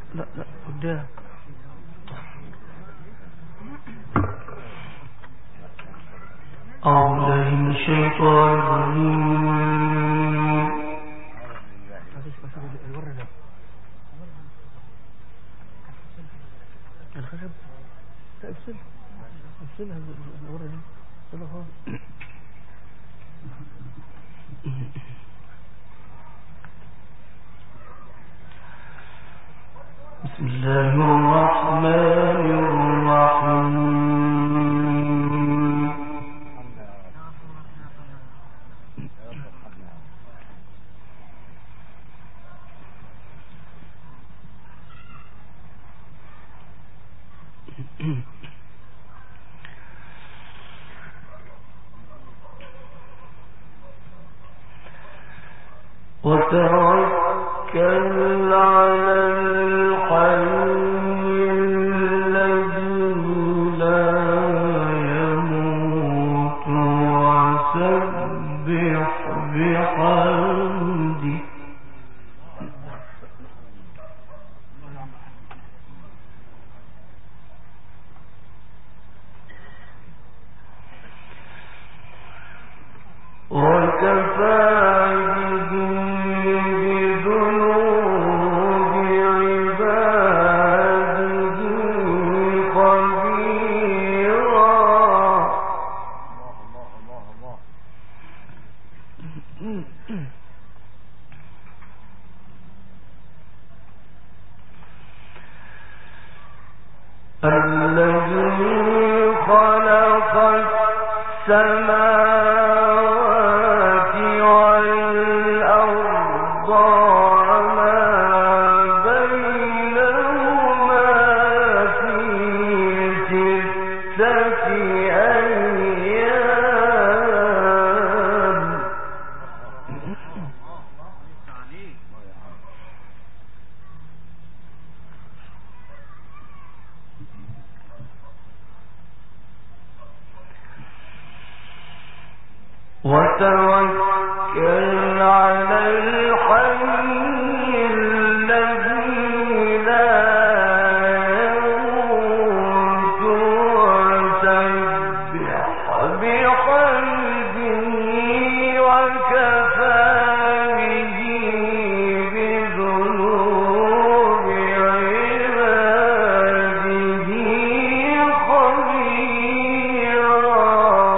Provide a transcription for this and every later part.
لا لا قدام. أعوذ بالله من الشيطان الرجيم. الخشب لا افصلها الورة دي يلا خالص. بسم الله الرحمن الرحيم. وتوكل على الحي الذي لا يموت وسبح بحمده وكفى الذي خلق السماوات والأرض وما بينهما في 6 أيام وتوكل على الحي الذي لا يموت وسبح بحمده وكفى به بذنوب عباده خبيرا.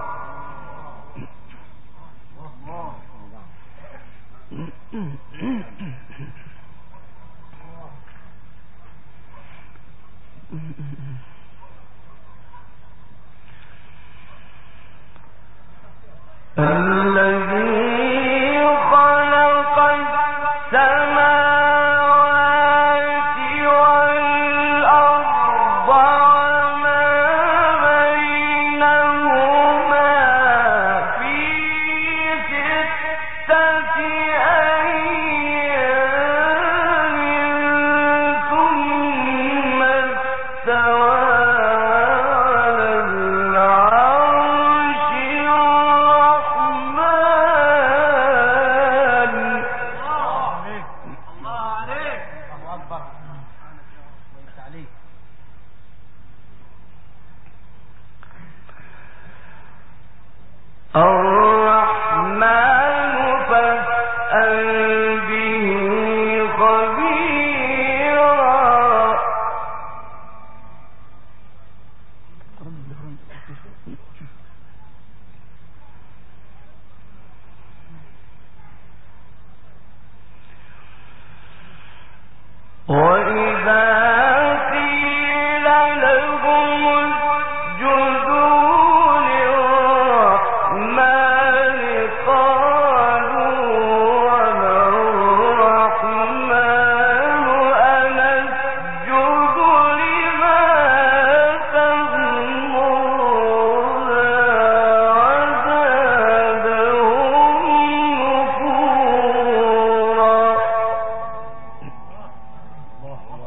الذي خلق السماوات والأرض وما بينهما في 6 أيام ثم استوى على العرش الرحمن فاسأل به خبيرا. وإذا قيل لهم اسجدوا للرحمن قالوا وما الرحمن أنسجد لما تأمرنا وزادهم نفورا.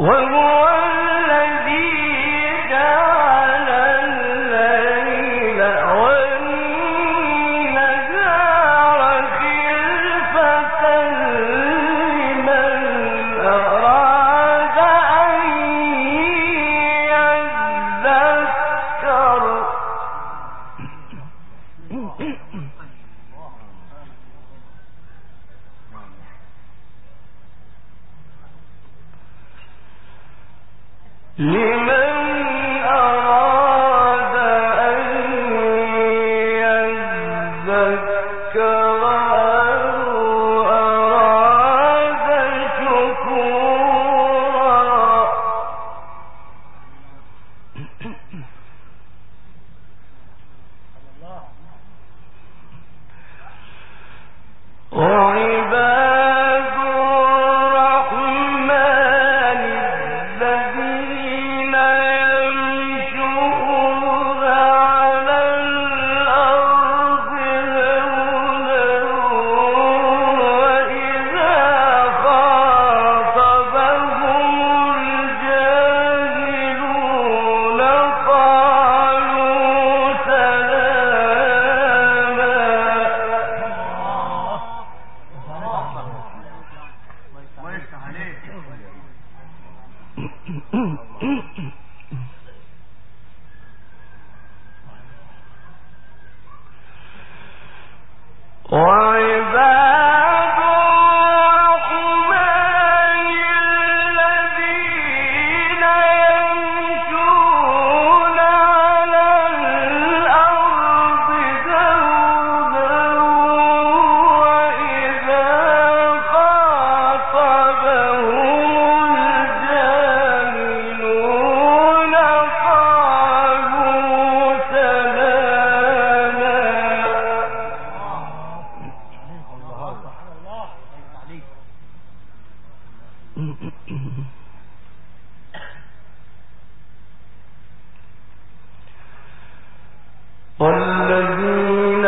والذين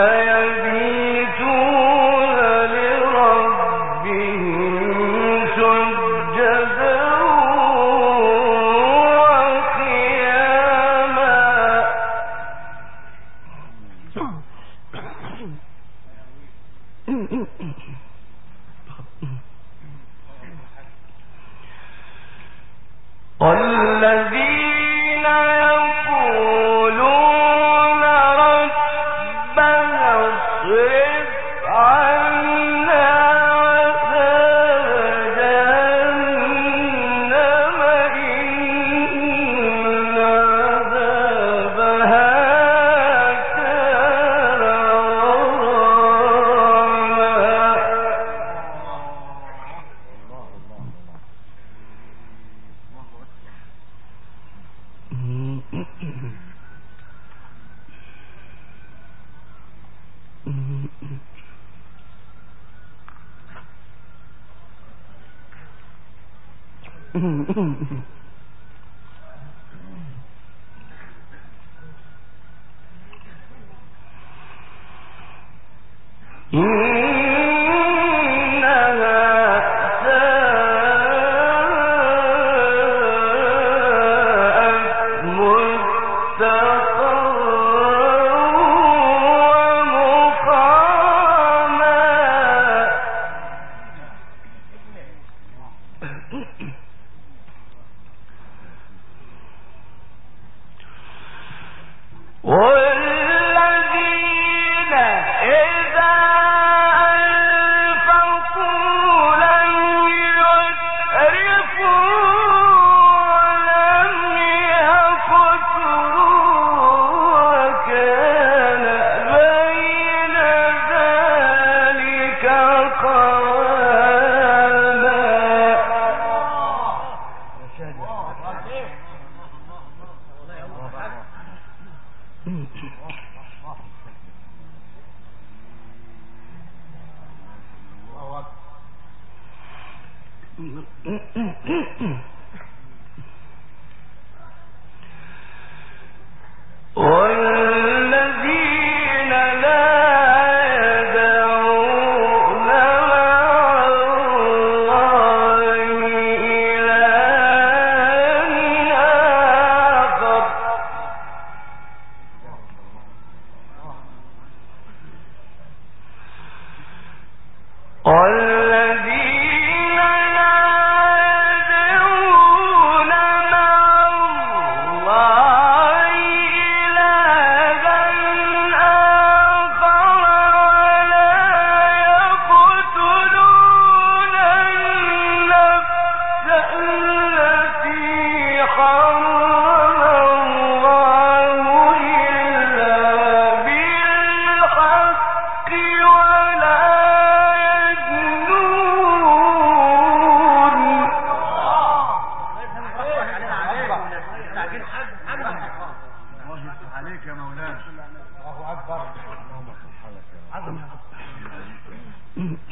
يبيتون لربهم سجدا وقياما والذين يقولون ربنا اصرف عنا عذاب جهنم إن عذابها كان والذين إذا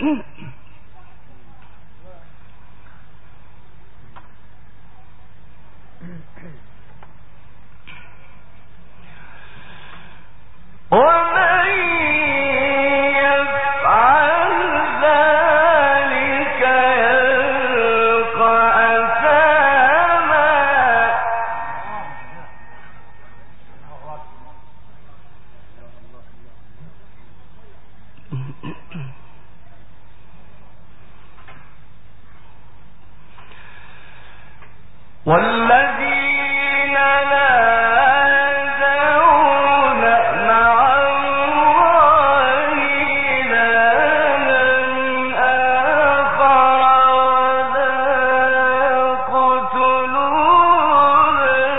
والذين لا يدعون مع الله إلها آخر ولا يقتلون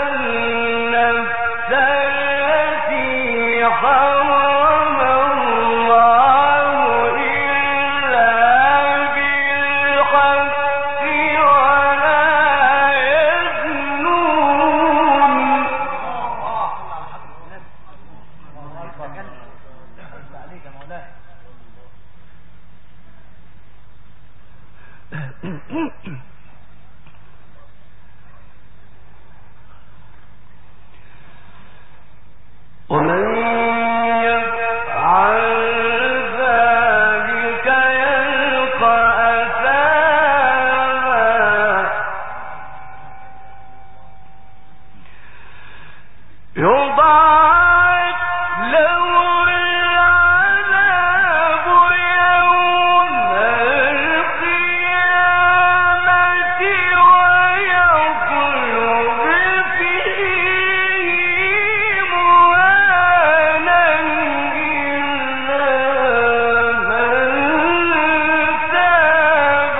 النفس التي حرم الله إلا بالحق ومن يفعل ذلك يلقى أثاما يضاعف له العذاب يوم القيامة ويخلد فيه مهانا إلا من تاب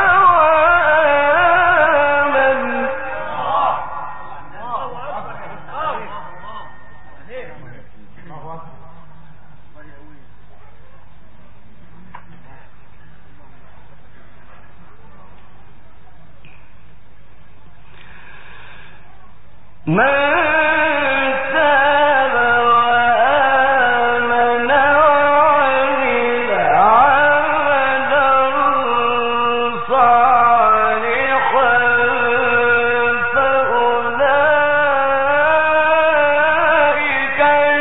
وآمن. من تاب وآمن وعمل عملا صالحا فأولئك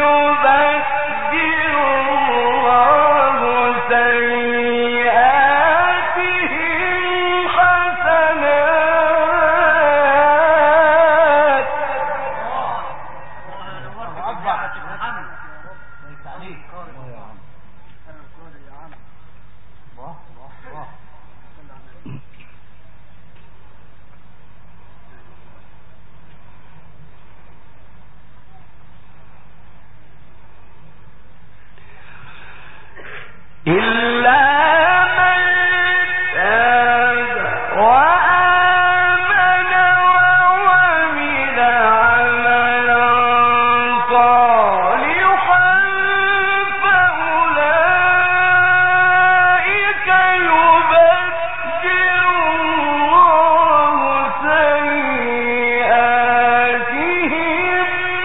يبدل الله سيئاتهم حسنات. إلا من تاب وآمن وعمل عملا صالحا فأولئك يبدل الله سيئاتهم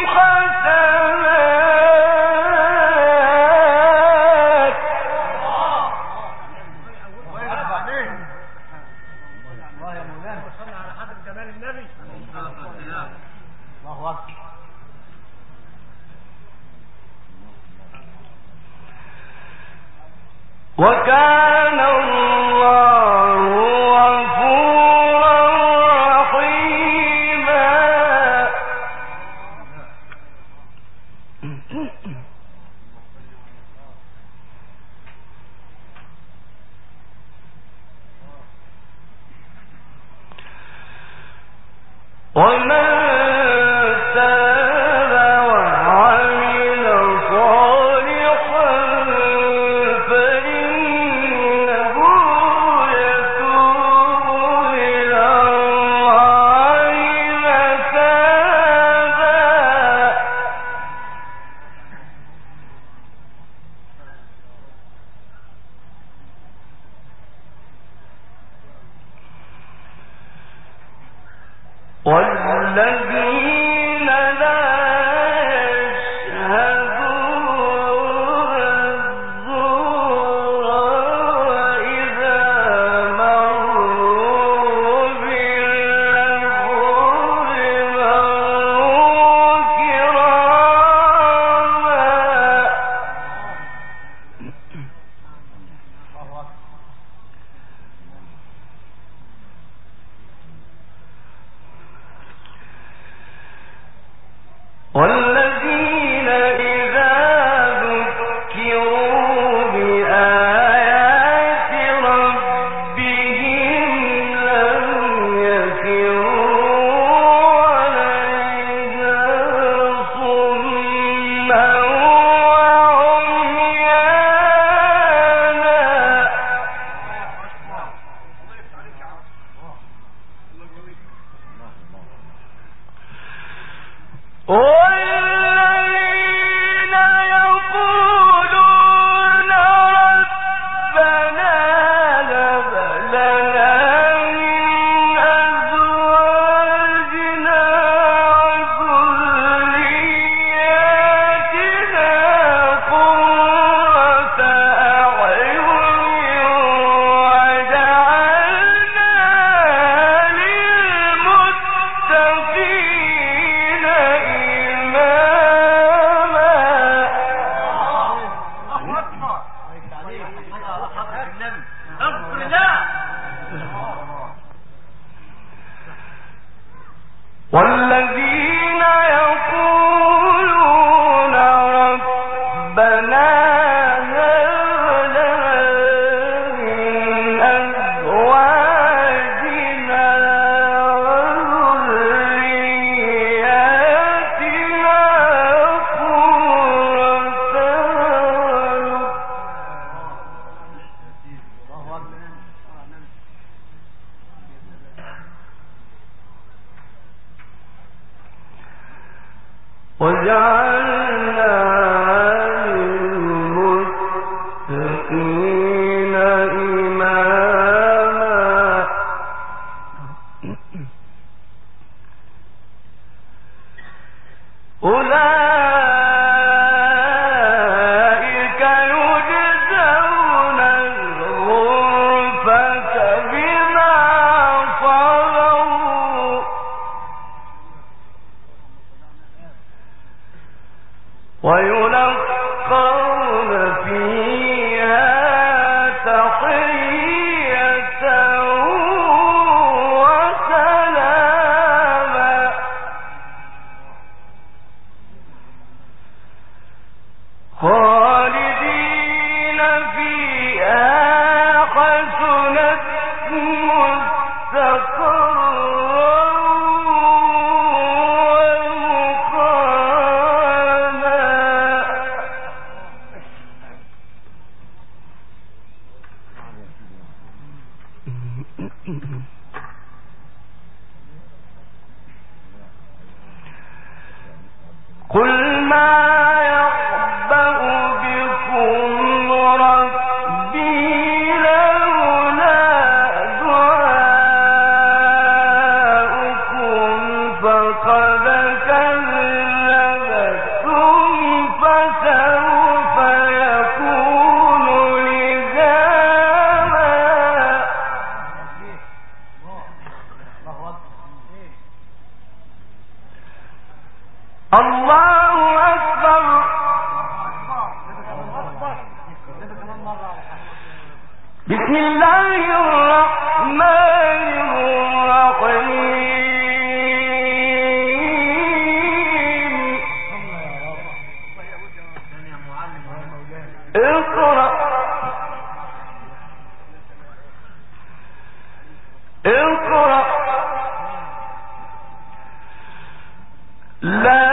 حسنات. وكان الله غفورا رحيما. ومن تاب وعمل صالحا فإنه يتوب إلى الله متابا. والذين لا يشهدون الزور والذين يقولون ربنا هب لنا من أزواجنا وذرياتنا قرة وجعلنا للمتقين إماما أولئك يجزون الغرفة بما صبروا ويلقون فيها تحية وسلاما خالدين فيها حسنت مستقرا قل ما يعبأ بكم ربي لولا دعاؤكم فقد كذبتم فسوف يكون لزاما الله أكبر بسم الله الرحمن الرحيم اقرأ اقرأ لا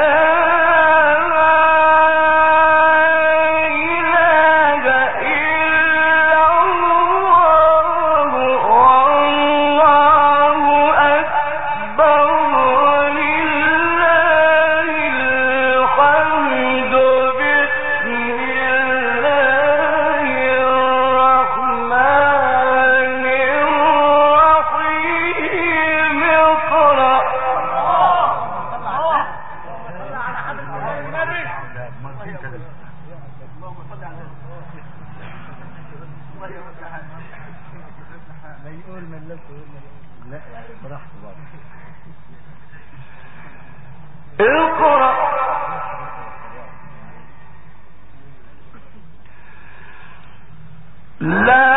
اقرأ لا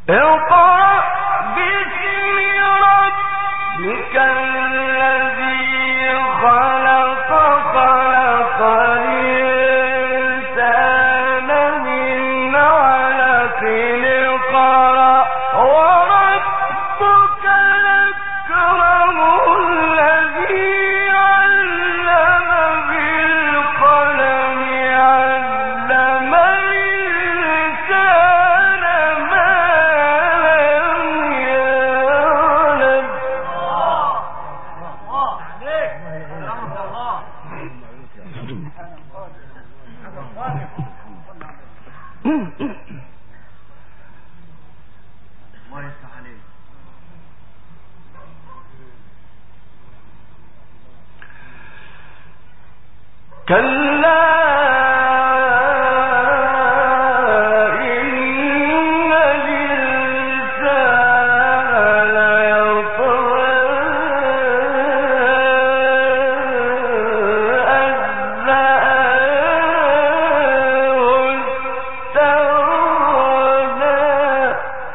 اقرأ باسم ربك الذي خلق خلق الإنسان من علق اقرأ وربك الأكرم الذي علم بالقلم علم الإنسان ما لم يعلم. كلا إن الإنسان ليطغى أن رآه استغنى.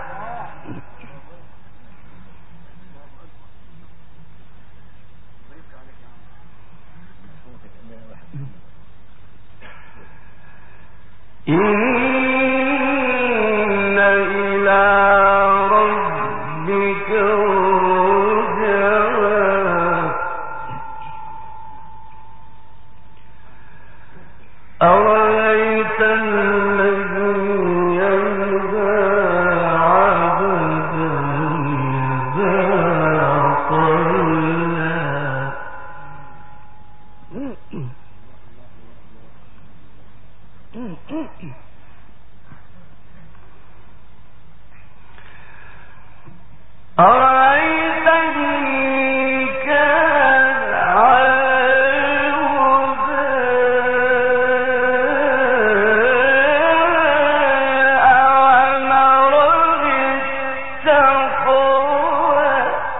إن إلى ربك الرجعى أرأيت الذي ينهى عبدا إذا صلى. أرأيت إن كان على الهدى أو أمر بالتقوى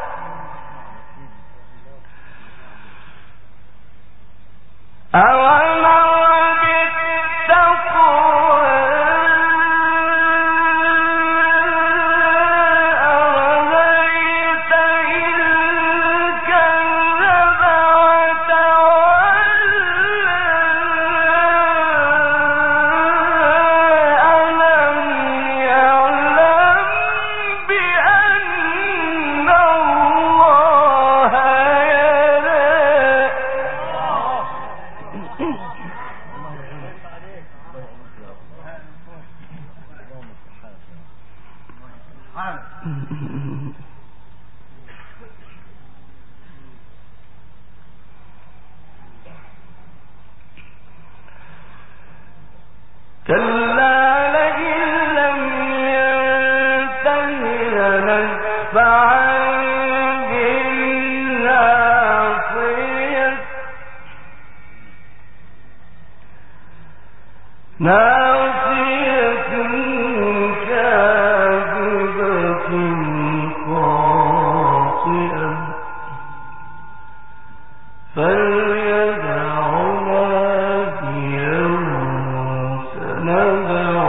أو أمر بالتقوى أرأيت إن كذب وتولى ألم يعلم بأن الله يرى. كلا لئن لم ينته لنسفعا بالناصية ناصية كاذبة خاطئة فليدع ناديه سندع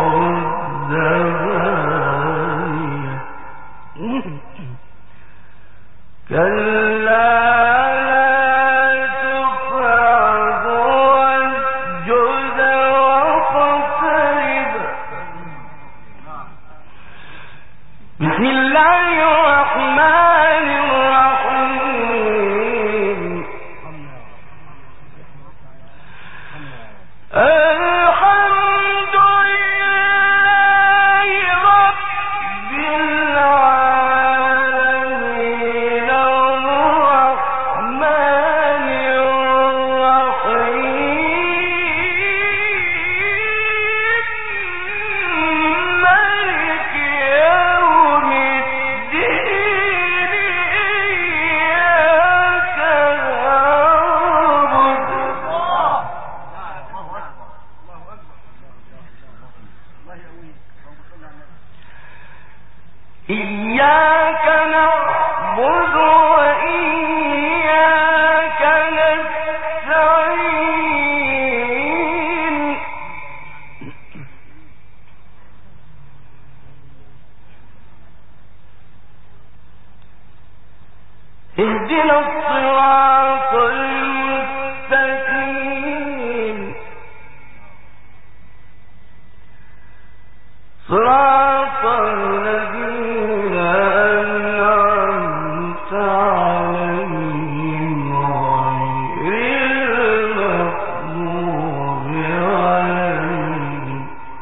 الزبانية. كلا لا تطعه واسجد واقترب اهدنا الصراط المستقيم صراط الذين أنعمت عليهم غير المغضوب عليهم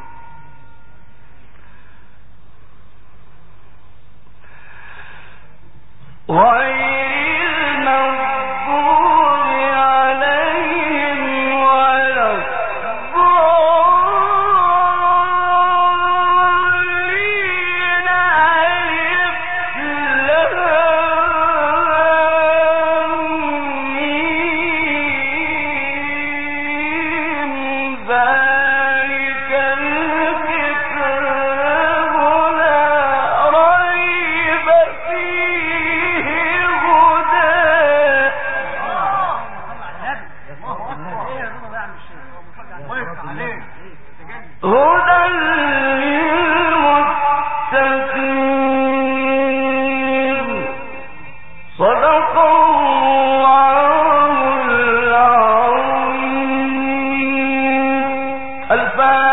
صدق الله العظيم. الفاتحة.